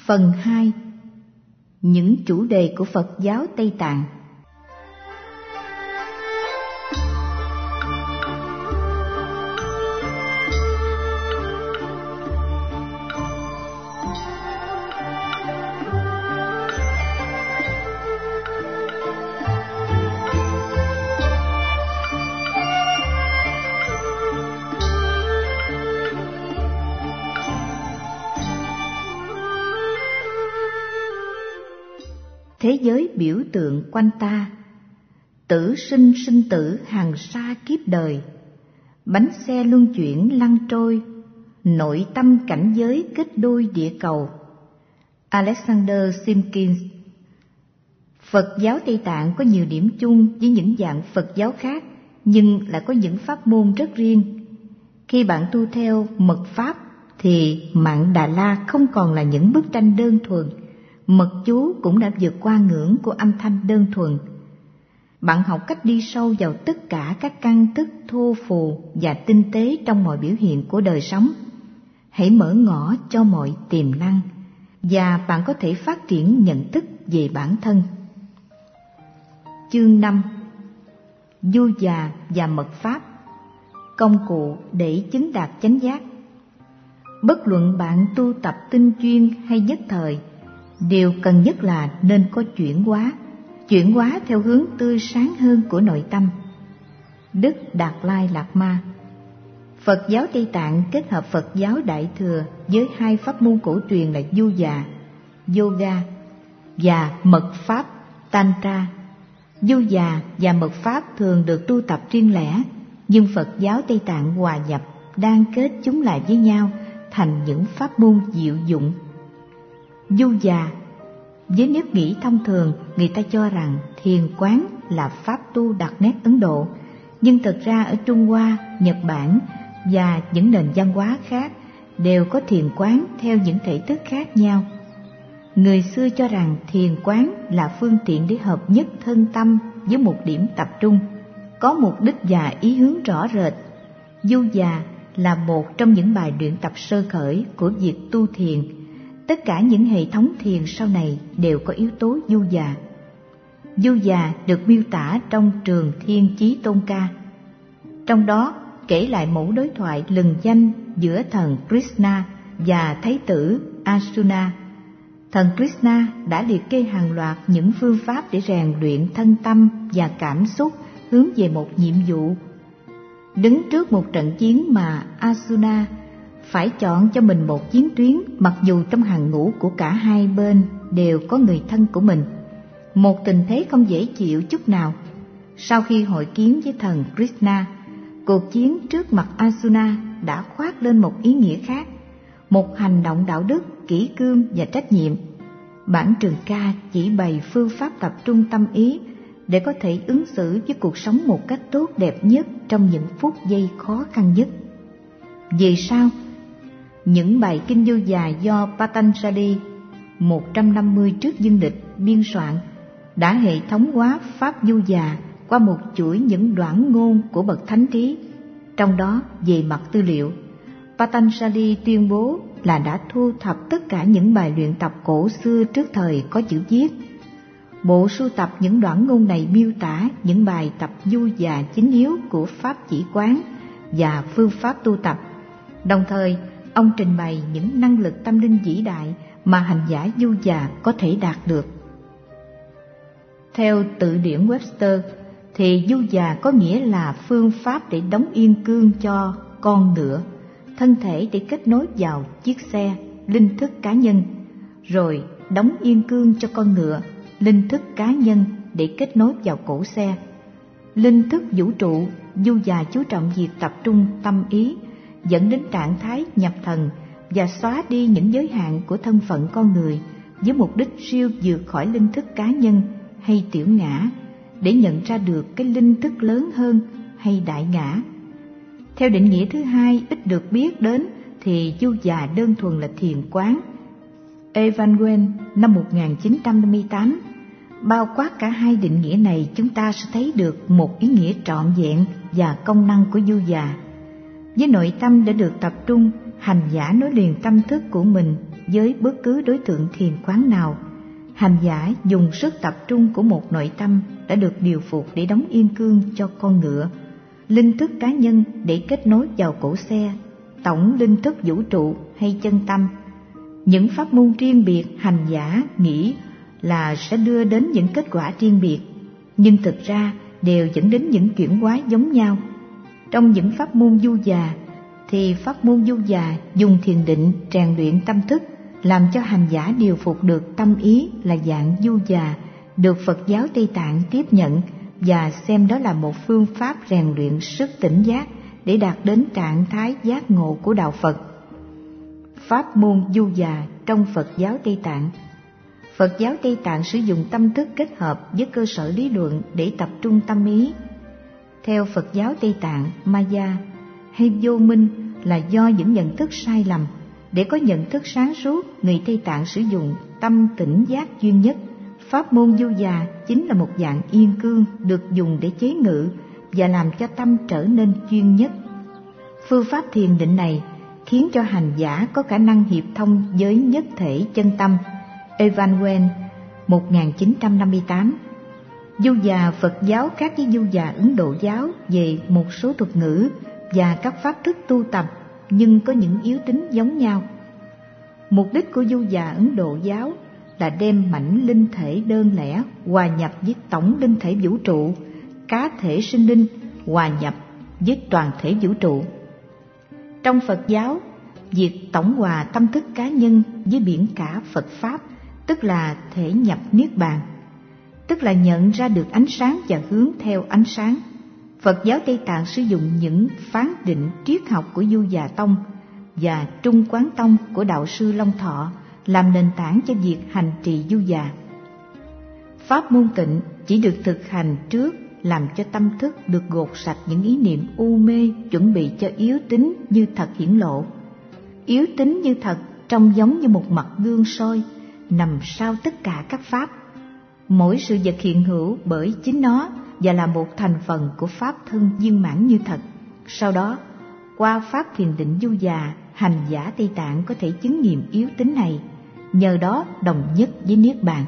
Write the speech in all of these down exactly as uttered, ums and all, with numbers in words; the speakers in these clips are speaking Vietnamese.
Phần hai. Những chủ đề của Phật giáo Tây Tạng. Thế giới biểu tượng quanh ta, tử sinh sinh tử hàng sa kiếp đời, bánh xe luân chuyển lăn trôi, nội tâm cảnh giới kết đôi địa cầu. Alexander Simkins. Phật giáo Tây Tạng có nhiều điểm chung với những dạng Phật giáo khác, nhưng lại có những pháp môn rất riêng. Khi bạn tu theo mật pháp thì mạng Đà La không còn là những bức tranh đơn thuần, mật chú cũng đã vượt qua ngưỡng của âm thanh đơn thuần. Bạn học cách đi sâu vào tất cả các căn thức thô phù và tinh tế trong mọi biểu hiện của đời sống. Hãy mở ngõ cho mọi tiềm năng, và bạn có thể phát triển nhận thức về bản thân. Chương năm. Du già và mật pháp, công cụ để chứng đạt chánh giác. Bất luận bạn tu tập tinh chuyên hay nhất thời, điều cần nhất là nên có chuyển hóa, chuyển hóa theo hướng tươi sáng hơn của nội tâm. Đức Đạt Lai Lạt Ma. Phật giáo Tây Tạng kết hợp Phật giáo Đại Thừa với hai pháp môn cổ truyền là du già, yoga và mật pháp, tantra. Du già và mật pháp thường được tu tập riêng lẻ, nhưng Phật giáo Tây Tạng hòa nhập, đan kết chúng lại với nhau thành những pháp môn diệu dụng. Du già. Với nếp nghĩ thông thường, người ta cho rằng thiền quán là pháp tu đặc nét Ấn Độ, nhưng thực ra ở Trung Hoa, Nhật Bản và những nền văn hóa khác đều có thiền quán theo những thể thức khác nhau. Người xưa cho rằng thiền quán là phương tiện để hợp nhất thân tâm với một điểm tập trung, có mục đích và ý hướng rõ rệt. Du già là một trong những bài luyện tập sơ khởi của việc tu thiền. Tất cả những hệ thống thiền sau này đều có yếu tố du già. Du già được miêu tả trong Trường Thiên Chí Tôn Ca. Trong đó kể lại mẫu đối thoại lừng danh giữa thần Krishna và thái tử Arjuna. Thần Krishna đã liệt kê hàng loạt những phương pháp để rèn luyện thân tâm và cảm xúc hướng về một nhiệm vụ. Đứng trước một trận chiến mà Arjuna phải chọn cho mình một chiến tuyến, mặc dù trong hàng ngũ của cả hai bên đều có người thân của mình. Một tình thế không dễ chịu chút nào. Sau khi hội kiến với thần Krishna, cuộc chiến trước mặt Arjuna đã khoác lên một ý nghĩa khác, một hành động đạo đức, kỷ cương và trách nhiệm. Bản Trường Ca chỉ bày phương pháp tập trung tâm ý để có thể ứng xử với cuộc sống một cách tốt đẹp nhất trong những phút giây khó khăn nhất. Vì sao? Những bài kinh du già do Patanjali một trăm năm mươi trước dương lịch biên soạn đã hệ thống hóa pháp du già qua một chuỗi những đoạn ngôn của bậc thánh trí. Trong đó, về mặt tư liệu, Patanjali tuyên bố là đã thu thập tất cả những bài luyện tập cổ xưa trước thời có chữ viết. Bộ sưu tập những đoạn ngôn này miêu tả những bài tập du già chính yếu của pháp chỉ quán và phương pháp tu tập. Đồng thời, ông trình bày những năng lực tâm linh vĩ đại mà hành giả du già có thể đạt được. Theo từ điển Webster, thì du già có nghĩa là phương pháp để đóng yên cương cho con ngựa, thân thể để kết nối vào chiếc xe, linh thức cá nhân, rồi đóng yên cương cho con ngựa, linh thức cá nhân để kết nối vào cổ xe. Linh thức vũ trụ, du già chú trọng việc tập trung tâm ý, dẫn đến trạng thái nhập thần và xóa đi những giới hạn của thân phận con người với mục đích siêu vượt khỏi linh thức cá nhân hay tiểu ngã để nhận ra được cái linh thức lớn hơn hay đại ngã. Theo định nghĩa thứ hai ít được biết đến thì du già đơn thuần là thiền quán. Evan Wen năm một nghìn chín trăm năm mươi tám bao quát cả hai định nghĩa này, chúng ta sẽ thấy được một ý nghĩa trọn vẹn và công năng của du già. Với nội tâm đã được tập trung, hành giả nối liền tâm thức của mình với bất cứ đối tượng thiền quán nào. Hành giả dùng sức tập trung của một nội tâm đã được điều phục để đóng yên cương cho con ngựa, linh thức cá nhân để kết nối vào cổ xe, tổng linh thức vũ trụ hay chân tâm. Những pháp môn riêng biệt hành giả nghĩ là sẽ đưa đến những kết quả riêng biệt, nhưng thực ra đều dẫn đến những chuyển hóa giống nhau. Trong những pháp môn du già thì pháp môn du già dùng thiền định rèn luyện tâm thức, làm cho hành giả điều phục được tâm ý là dạng du già, được Phật giáo Tây Tạng tiếp nhận và xem đó là một phương pháp rèn luyện sức tỉnh giác để đạt đến trạng thái giác ngộ của đạo Phật. Pháp môn du già trong Phật giáo Tây Tạng. Phật giáo Tây Tạng sử dụng tâm thức kết hợp với cơ sở lý luận để tập trung tâm ý. Theo Phật giáo Tây Tạng, Maya hay vô minh là do những nhận thức sai lầm. Để có nhận thức sáng suốt, người Tây Tạng sử dụng tâm tỉnh giác duy nhất. Pháp môn du già chính là một dạng yên cương được dùng để chế ngự và làm cho tâm trở nên chuyên nhất. Phương pháp thiền định này khiến cho hành giả có khả năng hiệp thông với nhất thể chân tâm. Evan Wen, một nghìn chín trăm năm mươi tám. Du già Phật giáo khác với du già Ấn Độ giáo về một số thuật ngữ và các pháp thức tu tập, nhưng có những yếu tính giống nhau. Mục đích của du già Ấn Độ giáo là đem mảnh linh thể đơn lẻ hòa nhập với tổng linh thể vũ trụ, cá thể sinh linh hòa nhập với toàn thể vũ trụ. Trong Phật giáo, việc tổng hòa tâm thức cá nhân với biển cả Phật Pháp, tức là thể nhập Niết Bàn, tức là nhận ra được ánh sáng và hướng theo ánh sáng. Phật giáo Tây Tạng sử dụng những phán định triết học của Du Già Tông và Trung Quán Tông của Đạo sư Long Thọ làm nền tảng cho việc hành trì du già. Pháp môn tịnh chỉ được thực hành trước, làm cho tâm thức được gột sạch những ý niệm u mê, chuẩn bị cho yếu tính như thật hiển lộ. Yếu tính như thật trông giống như một mặt gương soi nằm sau tất cả các pháp. Mỗi sự vật hiện hữu bởi chính nó và là một thành phần của pháp thân viên mãn như thật. Sau đó, qua pháp thiền định du già, hành giả Tây Tạng có thể chứng nghiệm yếu tính này, nhờ đó đồng nhất với Niết Bàn.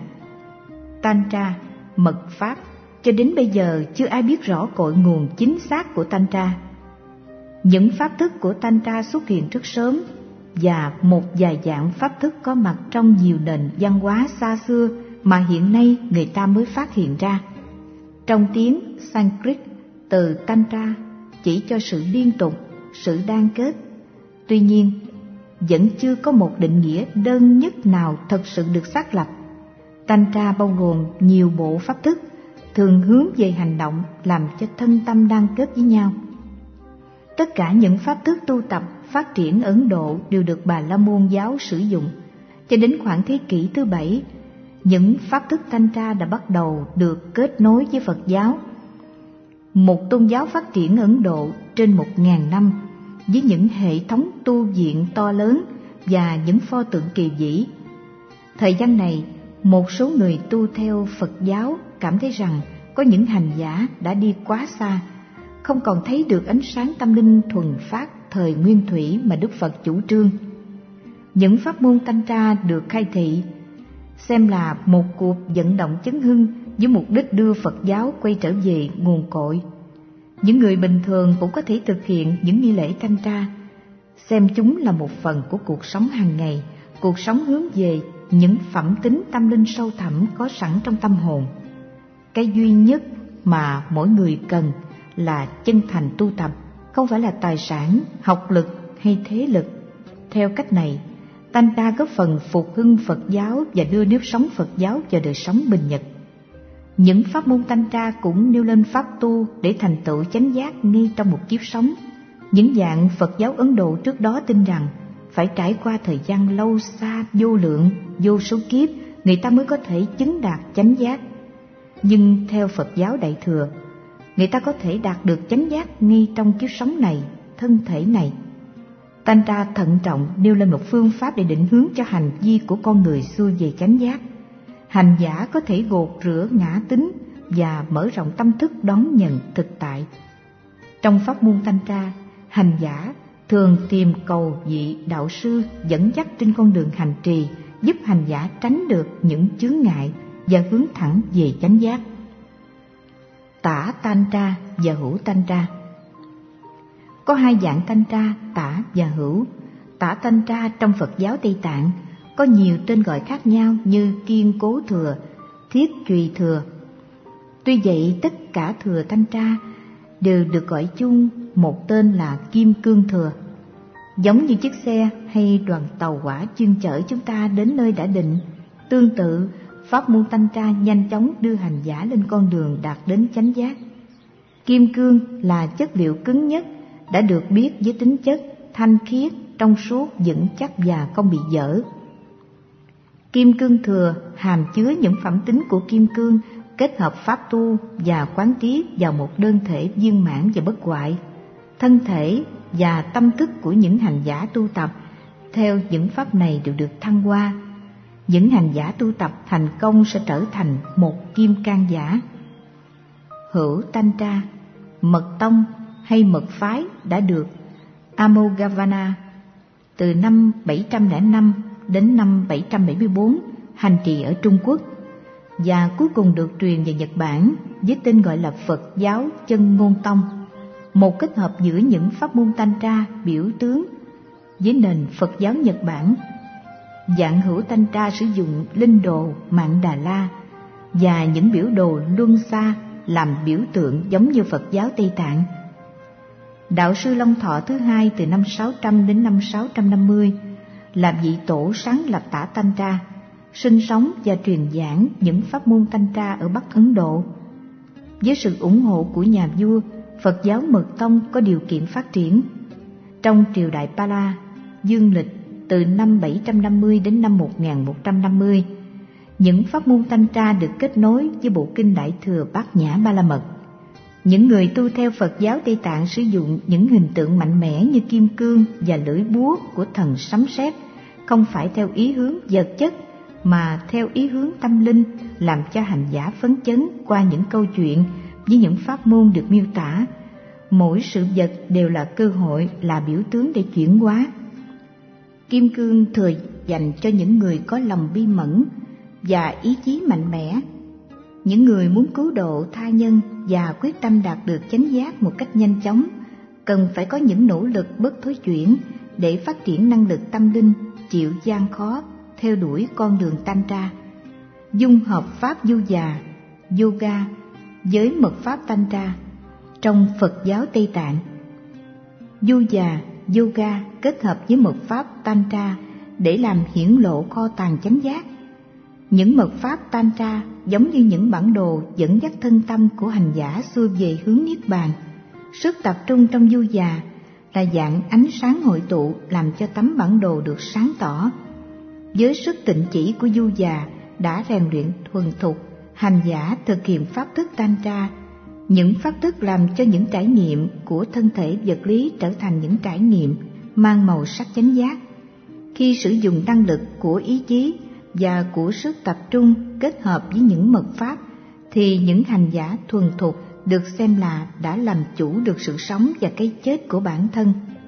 Tantra, mật pháp, cho đến bây giờ chưa ai biết rõ cội nguồn chính xác của Tantra. Những pháp thức của Tantra xuất hiện rất sớm và một vài dạng pháp thức có mặt trong nhiều nền văn hóa xa xưa mà hiện nay người ta mới phát hiện ra. Trong tiếng Sanskrit, từ Tantra chỉ cho sự liên tục, sự đan kết. Tuy nhiên, vẫn chưa có một định nghĩa đơn nhất nào thật sự được xác lập. Tantra bao gồm nhiều bộ pháp thức, thường hướng về hành động làm cho thân tâm đan kết với nhau. Tất cả những pháp thức tu tập phát triển ở Ấn Độ đều được Bà La Môn giáo sử dụng. Cho đến khoảng thế kỷ thứ bảy, những pháp thức Tantra đã bắt đầu được kết nối với Phật giáo. Một tôn giáo phát triển Ấn Độ trên một ngàn năm với những hệ thống tu viện to lớn và những pho tượng kỳ vĩ. Thời gian này, một số người tu theo Phật giáo cảm thấy rằng có những hành giả đã đi quá xa, không còn thấy được ánh sáng tâm linh thuần phát thời Nguyên Thủy mà Đức Phật chủ trương. Những pháp môn Tantra được khai thị xem là một cuộc vận động chấn hưng với mục đích đưa Phật giáo quay trở về nguồn cội. Những người bình thường cũng có thể thực hiện những nghi lễ Tantra, xem chúng là một phần của cuộc sống hàng ngày, cuộc sống hướng về những phẩm tính tâm linh sâu thẳm có sẵn trong tâm hồn. Cái duy nhất mà mỗi người cần là chân thành tu tập, không phải là tài sản, học lực hay thế lực. Theo cách này, Tantra góp phần phục hưng Phật giáo và đưa nếp sống Phật giáo vào đời sống bình nhật. Những pháp môn Tantra cũng nêu lên pháp tu để thành tựu chánh giác ngay trong một kiếp sống. Những dạng Phật giáo Ấn Độ trước đó tin rằng phải trải qua thời gian lâu xa vô lượng, vô số kiếp, người ta mới có thể chứng đạt chánh giác. Nhưng theo Phật giáo Đại Thừa, người ta có thể đạt được chánh giác ngay trong kiếp sống này, thân thể này. Tantra thận trọng nêu lên một phương pháp để định hướng cho hành vi của con người xuôi về chánh giác. Hành giả có thể gột rửa ngã tính và mở rộng tâm thức đón nhận thực tại. Trong pháp môn Tantra, hành giả thường tìm cầu vị đạo sư dẫn dắt trên con đường hành trì, giúp hành giả tránh được những chướng ngại và hướng thẳng về chánh giác. Tả Tantra và hữu Tantra. Có hai dạng Tantra, tả và hữu. Tả Tantra trong Phật giáo Tây Tạng có nhiều tên gọi khác nhau như kiên cố thừa, thiết trùy thừa. Tuy vậy, tất cả thừa Tantra đều được gọi chung một tên là kim cương thừa. Giống như chiếc xe hay đoàn tàu hỏa chuyên chở chúng ta đến nơi đã định, tương tự pháp môn Tantra nhanh chóng đưa hành giả lên con đường đạt đến chánh giác. Kim cương là chất liệu cứng nhất, đã được biết với tính chất thanh khiết, trong suốt, vững chắc và không bị dở. Kim cương thừa hàm chứa những phẩm tính của kim cương, kết hợp pháp tu và quán chiếu vào một đơn thể viên mãn và bất hoại. Thân thể và tâm thức của những hành giả tu tập theo những pháp này đều được thăng hoa. Những hành giả tu tập thành công sẽ trở thành một kim cang giả. Hữu Tantra, mật tông hay mật phái đã được Amoghavana từ năm bảy trăm lẻ năm đến năm bảy trăm bảy mươi tư hành trì ở Trung Quốc, và cuối cùng được truyền về Nhật Bản với tên gọi là Phật giáo Chân Ngôn Tông, một kết hợp giữa những pháp môn Tantra biểu tướng với nền Phật giáo Nhật Bản. Dạng hữu Tantra sử dụng linh đồ Mạn Đà La và những biểu đồ luân xa làm biểu tượng giống như Phật giáo Tây Tạng. Đạo sư Long Thọ thứ hai từ năm sáu trăm đến năm sáu trăm năm mươi là vị tổ sáng lập Tả Tantra, sinh sống và truyền giảng những pháp môn Tantra ở Bắc Ấn Độ. Với sự ủng hộ của nhà vua, Phật giáo Mật Tông có điều kiện phát triển. Trong triều đại Pala, dương lịch từ năm bảy trăm năm mươi đến năm một nghìn một trăm năm mươi, những pháp môn Tantra được kết nối với bộ kinh Đại Thừa Bát Nhã Ba La Mật. Những người tu theo Phật giáo Tây Tạng sử dụng những hình tượng mạnh mẽ như kim cương và lưỡi búa của thần sấm sét, không phải theo ý hướng vật chất mà theo ý hướng tâm linh, làm cho hành giả phấn chấn qua những câu chuyện với những pháp môn được miêu tả. Mỗi sự vật đều là cơ hội, là biểu tướng để chuyển hóa. Kim cương thừa dành cho những người có lòng bi mẫn và ý chí mạnh mẽ, những người muốn cứu độ tha nhân và quyết tâm đạt được chánh giác một cách nhanh chóng, cần phải có những nỗ lực bất thối chuyển để phát triển năng lực tâm linh, chịu gian khó, theo đuổi con đường Tantra. Dung hợp pháp du già, yoga với mật pháp Tantra trong Phật giáo Tây Tạng. Du già, yoga kết hợp với mật pháp Tantra để làm hiển lộ kho tàng chánh giác. Những mật pháp Tantra giống như những bản đồ dẫn dắt thân tâm của hành giả xuôi về hướng Niết Bàn. Sức tập trung trong du già là dạng ánh sáng hội tụ làm cho tấm bản đồ được sáng tỏ. Với sức tịnh chỉ của du già đã rèn luyện thuần thục, hành giả thực hiện pháp thức Tantra. Những pháp thức làm cho những trải nghiệm của thân thể vật lý trở thành những trải nghiệm mang màu sắc chánh giác. Khi sử dụng năng lực của ý chí và của sức tập trung kết hợp với những mật pháp, thì những hành giả thuần thục được xem là đã làm chủ được sự sống và cái chết của bản thân.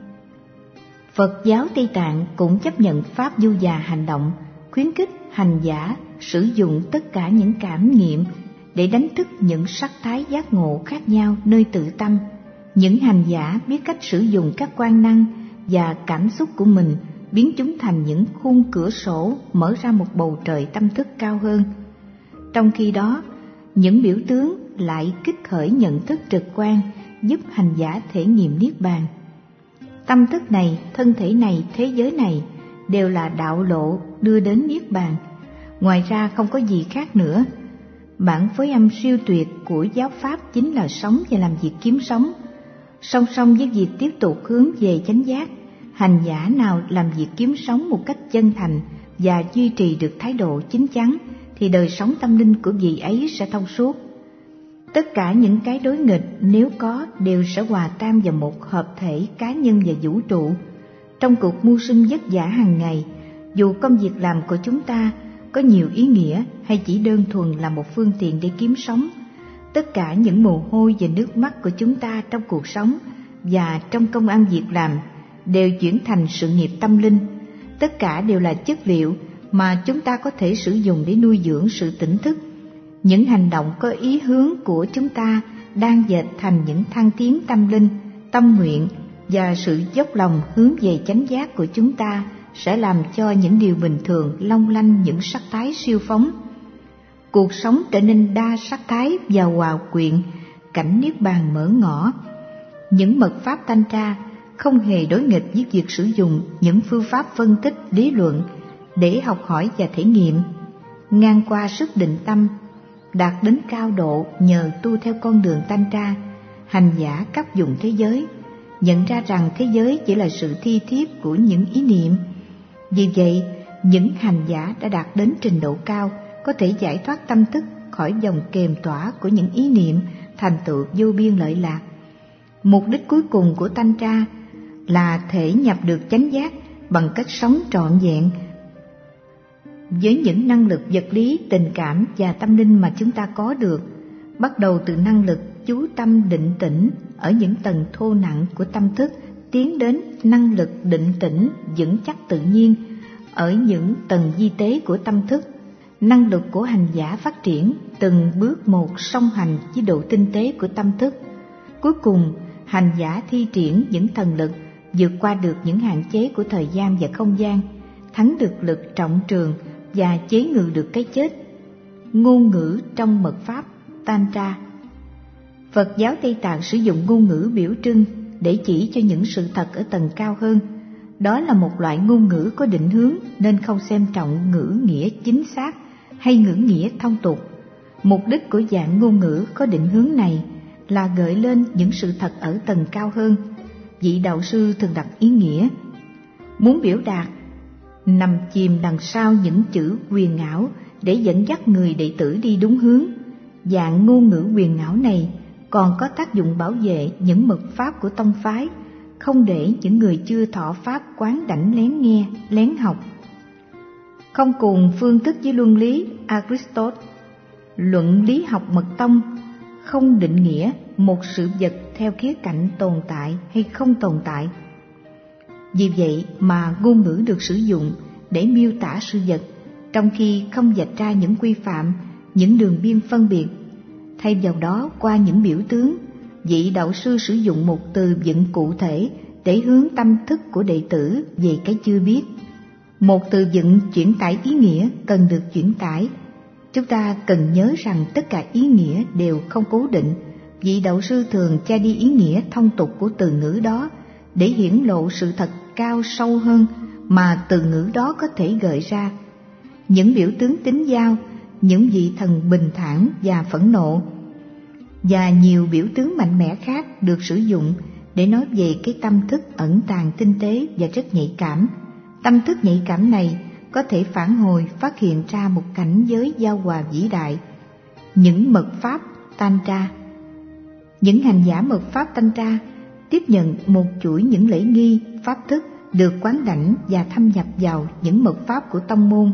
Phật giáo Tây Tạng cũng chấp nhận pháp du già hành động, khuyến khích hành giả sử dụng tất cả những cảm nghiệm để đánh thức những sắc thái giác ngộ khác nhau nơi tự tâm. Những hành giả biết cách sử dụng các quan năng và cảm xúc của mình, biến chúng thành những khung cửa sổ mở ra một bầu trời tâm thức cao hơn. Trong khi đó, những biểu tướng lại kích khởi nhận thức trực quan, giúp hành giả thể nghiệm Niết Bàn. Tâm thức này, thân thể này, thế giới này đều là đạo lộ đưa đến Niết Bàn. Ngoài ra không có gì khác nữa. Bản phối âm siêu tuyệt của giáo pháp chính là sống và làm việc kiếm sống. Song song với việc tiếp tục hướng về chánh giác, hành giả nào làm việc kiếm sống một cách chân thành và duy trì được thái độ chín chắn thì đời sống tâm linh của vị ấy sẽ thông suốt. Tất cả những cái đối nghịch nếu có đều sẽ hòa tan vào một hợp thể cá nhân và vũ trụ. Trong cuộc mưu sinh vất vả hàng ngày, dù công việc làm của chúng ta có nhiều ý nghĩa hay chỉ đơn thuần là một phương tiện để kiếm sống, tất cả những mồ hôi và nước mắt của chúng ta trong cuộc sống và trong công ăn việc làm đều chuyển thành sự nghiệp tâm linh. Tất cả đều là chất liệu mà chúng ta có thể sử dụng để nuôi dưỡng sự tỉnh thức. Những hành động có ý hướng của chúng ta đang dệt thành những thăng tiến tâm linh, tâm nguyện, và sự dốc lòng hướng về chánh giác của chúng ta sẽ làm cho những điều bình thường long lanh những sắc thái siêu phóng. Cuộc sống trở nên đa sắc thái và hòa quyện, cảnh niết bàn mở ngỏ. Những mật pháp Tantra không hề đối nghịch với việc sử dụng những phương pháp phân tích lý luận để học hỏi và thể nghiệm. Ngang qua sức định tâm, đạt đến cao độ nhờ tu theo con đường Tantra, hành giả cấp dụng thế giới, nhận ra rằng thế giới chỉ là sự thi thiếp của những ý niệm. Vì vậy, những hành giả đã đạt đến trình độ cao có thể giải thoát tâm thức khỏi dòng kềm tỏa của những ý niệm, thành tựu vô biên lợi lạc. Mục đích cuối cùng của Tantra là thể nhập được chánh giác bằng cách sống trọn vẹn với những năng lực vật lý, tình cảm và tâm linh mà chúng ta có được, bắt đầu từ năng lực chú tâm định tĩnh ở những tầng thô nặng của tâm thức, tiến đến năng lực định tĩnh vững chắc tự nhiên ở những tầng vi tế của tâm thức. Năng lực của hành giả phát triển từng bước một song hành với độ tinh tế của tâm thức. Cuối cùng, hành giả thi triển những thần lực vượt qua được những hạn chế của thời gian và không gian, thắng được lực trọng trường và chế ngự được cái chết. Ngôn ngữ trong mật pháp Tantra. Phật giáo Tây Tạng sử dụng ngôn ngữ biểu trưng để chỉ cho những sự thật ở tầng cao hơn. Đó là một loại ngôn ngữ có định hướng nên không xem trọng ngữ nghĩa chính xác hay ngữ nghĩa thông tục. Mục đích của dạng ngôn ngữ có định hướng này là gợi lên những sự thật ở tầng cao hơn. Vị đạo sư thường đặt ý nghĩa muốn biểu đạt nằm chìm đằng sau những chữ huyền ảo để dẫn dắt người đệ tử đi đúng hướng. Dạng ngôn ngữ huyền ảo này còn có tác dụng bảo vệ những mật pháp của tông phái, không để những người chưa thọ pháp quán đảnh lén nghe, lén học. Không cùng phương thức với luân lý Aristotle, luận lý học mật tông không định nghĩa một sự vật theo khía cạnh tồn tại hay không tồn tại. Vì vậy mà ngôn ngữ được sử dụng để miêu tả sự vật, trong khi không vạch ra những quy phạm, những đường biên phân biệt. Thay vào đó, qua những biểu tướng, vị đạo sư sử dụng một từ vựng cụ thể để hướng tâm thức của đệ tử về cái chưa biết. Một từ vựng chuyển tải ý nghĩa cần được chuyển tải. Chúng ta cần nhớ rằng tất cả ý nghĩa đều không cố định. Vị đạo sư thường tra đi ý nghĩa thông tục của từ ngữ đó để hiển lộ sự thật cao sâu hơn mà từ ngữ đó có thể gợi ra. Những biểu tướng tính giao, những vị thần bình thản và phẫn nộ, và nhiều biểu tướng mạnh mẽ khác được sử dụng để nói về cái tâm thức ẩn tàng tinh tế và rất nhạy cảm. Tâm thức nhạy cảm này có thể phản hồi phát hiện ra một cảnh giới giao hòa vĩ đại. Những mật pháp Tantra. Những hành giả mật pháp Tantra tiếp nhận một chuỗi những lễ nghi, pháp thức được quán đảnh và thâm nhập vào những mật pháp của tông môn.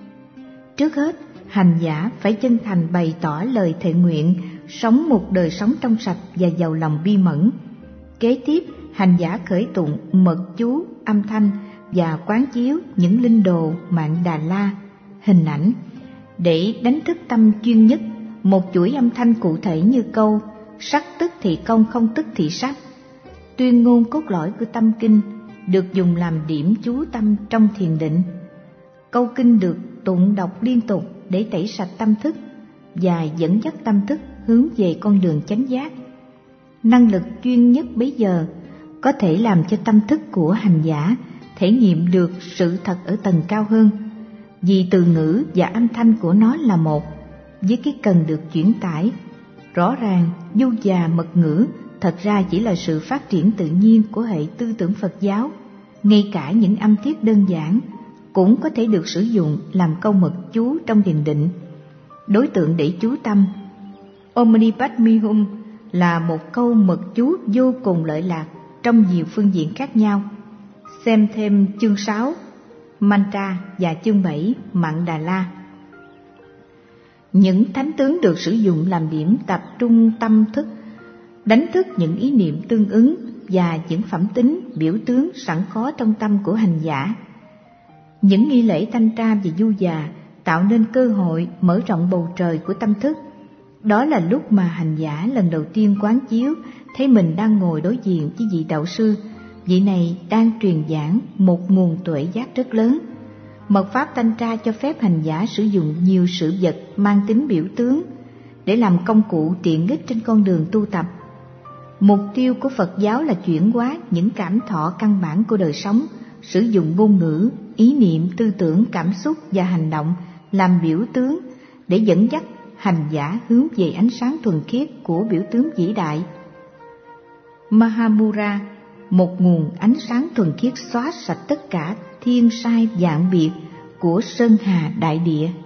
Trước hết, hành giả phải chân thành bày tỏ lời thệ nguyện, sống một đời sống trong sạch và giàu lòng bi mẫn. Kế tiếp, hành giả khởi tụng mật chú, âm thanh và quán chiếu những linh đồ Mạn Đà La, hình ảnh, để đánh thức tâm chuyên nhất, một chuỗi âm thanh cụ thể như câu sắc tức thị công không tức thị sắc. Tuyên ngôn cốt lõi của tâm kinh được dùng làm điểm chú tâm trong thiền định. Câu kinh được tụng đọc liên tục để tẩy sạch tâm thức và dẫn dắt tâm thức hướng về con đường chánh giác. Năng lực chuyên nhất bấy giờ có thể làm cho tâm thức của hành giả thể nghiệm được sự thật ở tầng cao hơn, vì từ ngữ và âm thanh của nó là một với cái cần được chuyển tải. Rõ ràng, du già mật ngữ thật ra chỉ là sự phát triển tự nhiên của hệ tư tưởng Phật giáo. Ngay cả những âm tiết đơn giản cũng có thể được sử dụng làm câu mật chú trong thiền định. Đối tượng để chú tâm Om Mani Padme Hum là một câu mật chú vô cùng lợi lạc trong nhiều phương diện khác nhau. Xem thêm chương sáu Mantra và chương bảy Mạn Đà La. Những thánh tướng được sử dụng làm điểm tập trung tâm thức, đánh thức những ý niệm tương ứng và những phẩm tính, biểu tướng sẵn có trong tâm của hành giả. Những nghi lễ thanh tra và du già tạo nên cơ hội mở rộng bầu trời của tâm thức. Đó là lúc mà hành giả lần đầu tiên quán chiếu thấy mình đang ngồi đối diện với vị đạo sư. Vị này đang truyền giảng một nguồn tuệ giác rất lớn. Mật pháp thanh tra cho phép hành giả sử dụng nhiều sự vật mang tính biểu tướng để làm công cụ tiện ích trên con đường tu tập. Mục tiêu của Phật giáo là chuyển hóa những cảm thọ căn bản của đời sống, sử dụng ngôn ngữ, ý niệm, tư tưởng, cảm xúc và hành động làm biểu tướng để dẫn dắt hành giả hướng về ánh sáng thuần khiết của biểu tướng vĩ đại. Mahamura, một nguồn ánh sáng thuần khiết xóa sạch tất cả thiên sai vạn biệt của sơn hà đại địa.